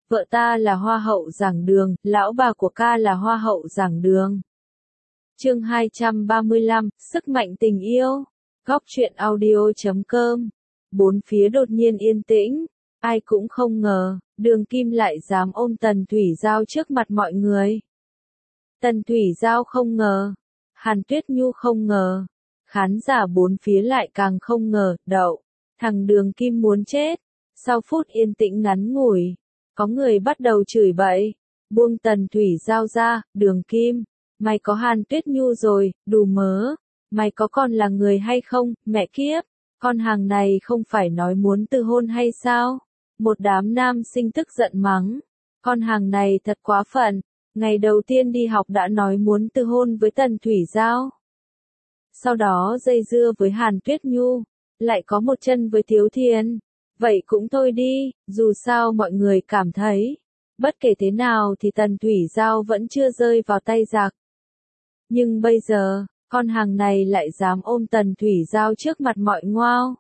vợ ta là hoa hậu giảng đường, lão bà của ca là hoa hậu giảng đường. Chương 235, sức mạnh tình yêu. Góc truyện audio.com. Bốn phía đột nhiên yên tĩnh, ai cũng không ngờ, Đường Kim lại dám ôm Tần Thủy Giao trước mặt mọi người. Tần Thủy Giao không ngờ, Hàn Tuyết Nhu không ngờ, khán giả bốn phía lại càng không ngờ, đậu, thằng Đường Kim muốn chết. Sau phút yên tĩnh ngắn ngủi, có người bắt đầu chửi bậy, buông Tần Thủy Giao ra, Đường Kim, mày có Hàn Tuyết Nhu rồi, đù mớ, mày có còn là người hay không, mẹ kiếp, con hàng này không phải nói muốn từ hôn hay sao? Một đám nam sinh tức giận mắng, con hàng này thật quá phận, ngày đầu tiên đi học đã nói muốn từ hôn với Tần Thủy Giao. Sau đó dây dưa với Hàn Tuyết Nhu, lại có một chân với Thiếu Thiên. Vậy cũng thôi đi, dù sao mọi người cảm thấy, bất kể thế nào thì Tần Thủy Giao vẫn chưa rơi vào tay giặc. Nhưng bây giờ, con hàng này lại dám ôm Tần Thủy Giao trước mặt mọi ngoao.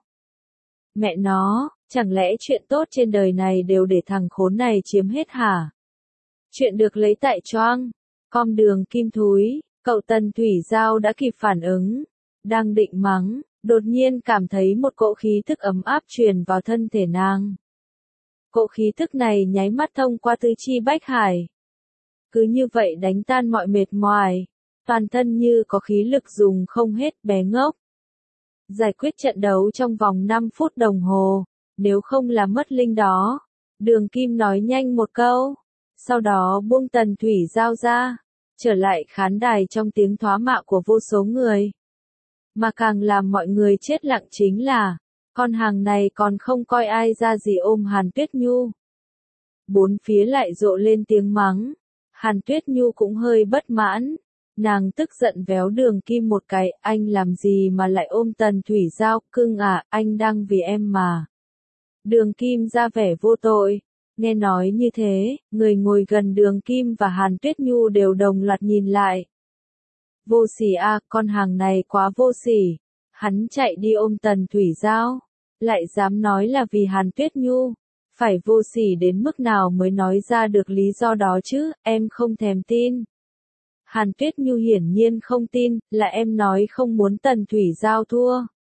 Mẹ nó, chẳng lẽ chuyện tốt trên đời này đều để thằng khốn này chiếm hết hả? Chuyện được lấy tại Choang, com Đường Kim thúi, cậu Tần Thủy Giao đã kịp phản ứng, đang định mắng, đột nhiên cảm thấy một cỗ khí thức ấm áp truyền vào thân thể nàng. Cỗ khí thức này nháy mắt thông qua tứ chi bách hải. Cứ như vậy đánh tan mọi mệt mỏi, toàn thân như có khí lực dùng không hết, bé ngốc. Giải quyết trận đấu trong vòng 5 phút đồng hồ, nếu không là mất linh đó. Đường Kim nói nhanh một câu, sau đó buông Tần Thủy Giao ra, trở lại khán đài trong tiếng thoá mạ của vô số người. Mà càng làm mọi người chết lặng chính là, con hàng này còn không coi ai ra gì ôm Hàn Tuyết Nhu. Bốn phía lại rộ lên tiếng mắng, Hàn Tuyết Nhu cũng hơi bất mãn, nàng tức giận véo Đường Kim một cái, anh làm gì mà lại ôm Tần Thủy Giao, cưng à, anh đang vì em mà. Đường Kim ra vẻ vô tội, nghe nói như thế, người ngồi gần Đường Kim và Hàn Tuyết Nhu đều đồng loạt nhìn lại. Vô sỉ à, con hàng này quá vô sỉ. Hắn chạy đi ôm Tần Thủy Giao, lại dám nói là vì Hàn Tuyết Nhu. Phải vô sỉ đến mức nào mới nói ra được lý do đó chứ, em không thèm tin. Hàn Tuyết Nhu hiển nhiên không tin, là em nói không muốn Tần Thủy Giao thua.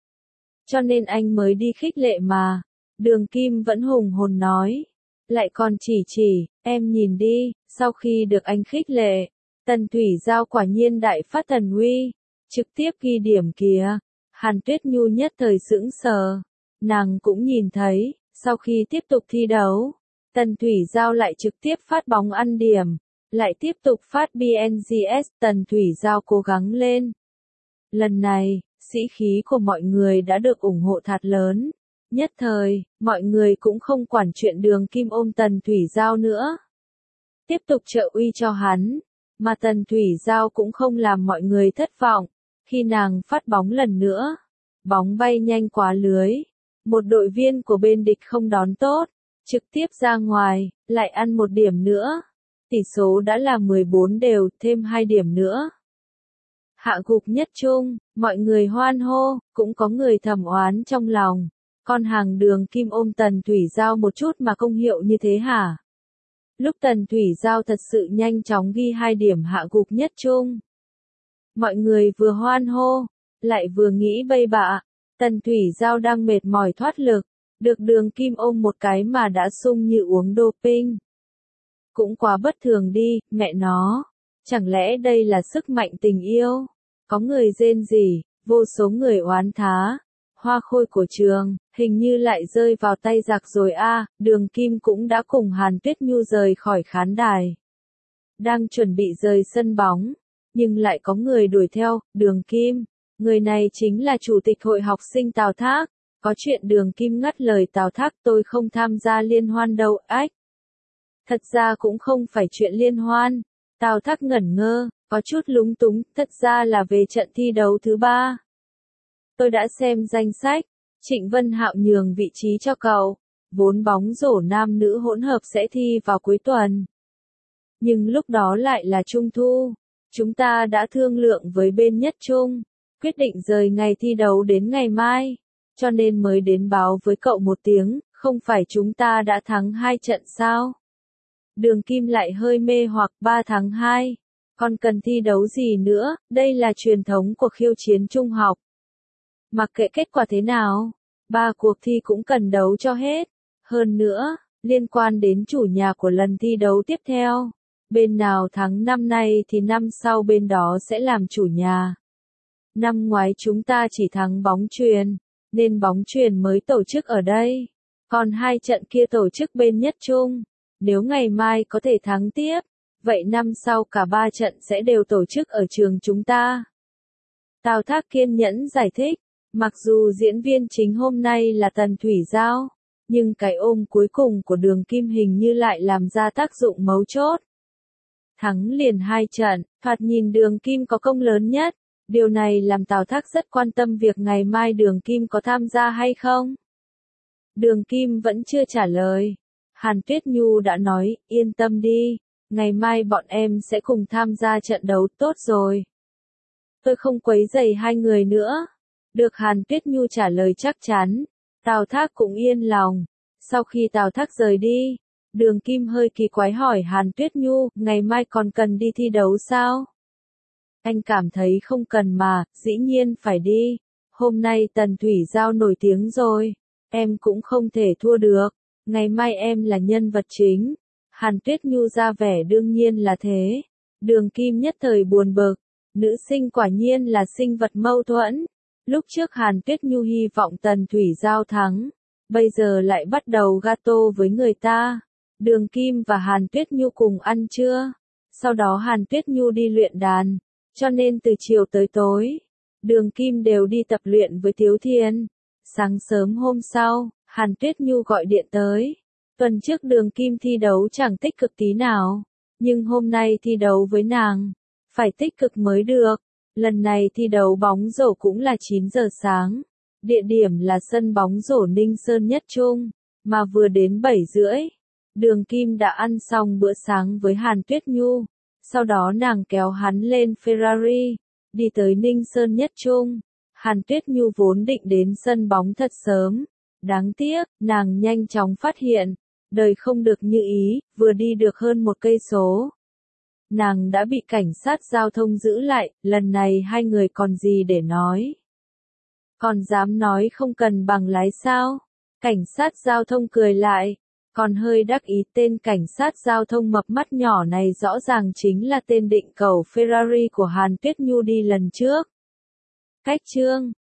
Cho nên anh mới đi khích lệ mà. Đường Kim vẫn hùng hồn nói. Lại còn chỉ, em nhìn đi, sau khi được anh khích lệ, Tần Thủy Giao quả nhiên đại phát thần uy, trực tiếp ghi điểm kìa. Hàn Tuyết Nhu nhất thời sững sờ, nàng cũng nhìn thấy, sau khi tiếp tục thi đấu, Tần Thủy Giao lại trực tiếp phát bóng ăn điểm, lại tiếp tục phát BNGS, Tần Thủy Giao cố gắng lên. Lần này, sĩ khí của mọi người đã được ủng hộ thật lớn, nhất thời, mọi người cũng không quản chuyện Đường Kim ôm Tần Thủy Giao nữa. Tiếp tục trợ uy cho hắn. Mà Tần Thủy Giao cũng không làm mọi người thất vọng, khi nàng phát bóng lần nữa, bóng bay nhanh quá lưới, một đội viên của bên địch không đón tốt, trực tiếp ra ngoài, lại ăn một điểm nữa, tỷ số đã là 14 đều, thêm 2 điểm nữa. Hạ gục nhất chung, mọi người hoan hô, cũng có người thầm oán trong lòng, con hàng Đường Kim ôm Tần Thủy Giao một chút mà công hiệu như thế hả? Lúc Tần Thủy Giao thật sự nhanh chóng ghi 2 điểm hạ gục nhất chung. Mọi người vừa hoan hô, lại vừa nghĩ bậy bạ, Tần Thủy Giao đang mệt mỏi thoát lực, được Đường Kim ôm một cái mà đã sung như uống doping. Cũng quá bất thường đi, mẹ nó, chẳng lẽ đây là sức mạnh tình yêu? Có người rên rỉ, vô số người oán thá. Hoa khôi của trường, hình như lại rơi vào tay giặc rồi a. Đường Kim cũng đã cùng Hàn Tuyết Nhu rời khỏi khán đài. Đang chuẩn bị rời sân bóng, nhưng lại có người đuổi theo, Đường Kim. Người này chính là chủ tịch hội học sinh Tào Thác. Có chuyện Đường Kim ngắt lời Tào Thác, tôi không tham gia liên hoan đâu, ách. Thật ra cũng không phải chuyện liên hoan. Tào Thác ngẩn ngơ, có chút lúng túng, thật ra là về trận thi đấu thứ 3. Tôi đã xem danh sách, Trịnh Vân Hạo nhường vị trí cho cậu, vốn bóng rổ nam nữ hỗn hợp sẽ thi vào cuối tuần. Nhưng lúc đó lại là Trung thu, chúng ta đã thương lượng với bên Nhất Trung, quyết định rời ngày thi đấu đến ngày mai, cho nên mới đến báo với cậu một tiếng, không phải chúng ta đã thắng 2 trận sao? Đường Kim lại hơi mê hoặc 3 tháng 2. Còn cần thi đấu gì nữa, đây là truyền thống của khiêu chiến trung học. Mặc kệ kết quả thế nào, 3 cuộc thi cũng cần đấu cho hết. Hơn nữa, liên quan đến chủ nhà của lần thi đấu tiếp theo. Bên nào thắng năm nay thì năm sau bên đó sẽ làm chủ nhà. Năm ngoái chúng ta chỉ thắng bóng chuyền, nên bóng chuyền mới tổ chức ở đây. Còn 2 trận kia tổ chức bên Nhất Trung. Nếu ngày mai có thể thắng tiếp, vậy năm sau cả 3 trận sẽ đều tổ chức ở trường chúng ta. Tào Thác kiên nhẫn giải thích, mặc dù diễn viên chính hôm nay là Tần Thủy Giao, nhưng cái ôm cuối cùng của Đường Kim hình như lại làm ra tác dụng mấu chốt. Thắng liền 2 trận, thoạt nhìn Đường Kim có công lớn nhất. Điều này làm Tào Thác rất quan tâm việc ngày mai Đường Kim có tham gia hay không. Đường Kim vẫn chưa trả lời. Hàn Tuyết Nhu đã nói, yên tâm đi, ngày mai bọn em sẽ cùng tham gia trận đấu, tốt rồi. Tôi không quấy rầy hai người nữa. Được Hàn Tuyết Nhu trả lời chắc chắn, Tào Thác cũng yên lòng. Sau khi Tào Thác rời đi, Đường Kim hơi kỳ quái hỏi Hàn Tuyết Nhu, ngày mai còn cần đi thi đấu sao? Anh cảm thấy không cần mà, dĩ nhiên phải đi. Hôm nay Tần Thủy Giao nổi tiếng rồi, em cũng không thể thua được. Ngày mai em là nhân vật chính. Hàn Tuyết Nhu ra vẻ đương nhiên là thế. Đường Kim nhất thời buồn bực. Nữ sinh quả nhiên là sinh vật mâu thuẫn. Lúc trước Hàn Tuyết Nhu hy vọng Tần Thủy Giao thắng. Bây giờ lại bắt đầu gato với người ta. Đường Kim và Hàn Tuyết Nhu cùng ăn trưa. Sau đó Hàn Tuyết Nhu đi luyện đàn. Cho nên từ chiều tới tối, Đường Kim đều đi tập luyện với Tiếu Thiên. Sáng sớm hôm sau, Hàn Tuyết Nhu gọi điện tới. Tuần trước Đường Kim thi đấu chẳng tích cực tí nào. Nhưng hôm nay thi đấu với nàng, phải tích cực mới được. Lần này thi đấu bóng rổ cũng là 9 giờ sáng. Địa điểm là sân bóng rổ Ninh Sơn Nhất Trung. Mà vừa đến 7 rưỡi, Đường Kim đã ăn xong bữa sáng với Hàn Tuyết Nhu. Sau đó nàng kéo hắn lên Ferrari, đi tới Ninh Sơn Nhất Trung. Hàn Tuyết Nhu vốn định đến sân bóng thật sớm. Đáng tiếc, nàng nhanh chóng phát hiện, đời không được như ý, vừa đi được hơn 1 cây số. Nàng đã bị cảnh sát giao thông giữ lại, lần này hai người còn gì để nói. Còn dám nói không cần bằng lái sao? Cảnh sát giao thông cười lại. Còn hơi đắc ý, tên cảnh sát giao thông mập mắt nhỏ này rõ ràng chính là tên định cẩu Ferrari của Hàn Tuyết Nhu đi lần trước. Cách chương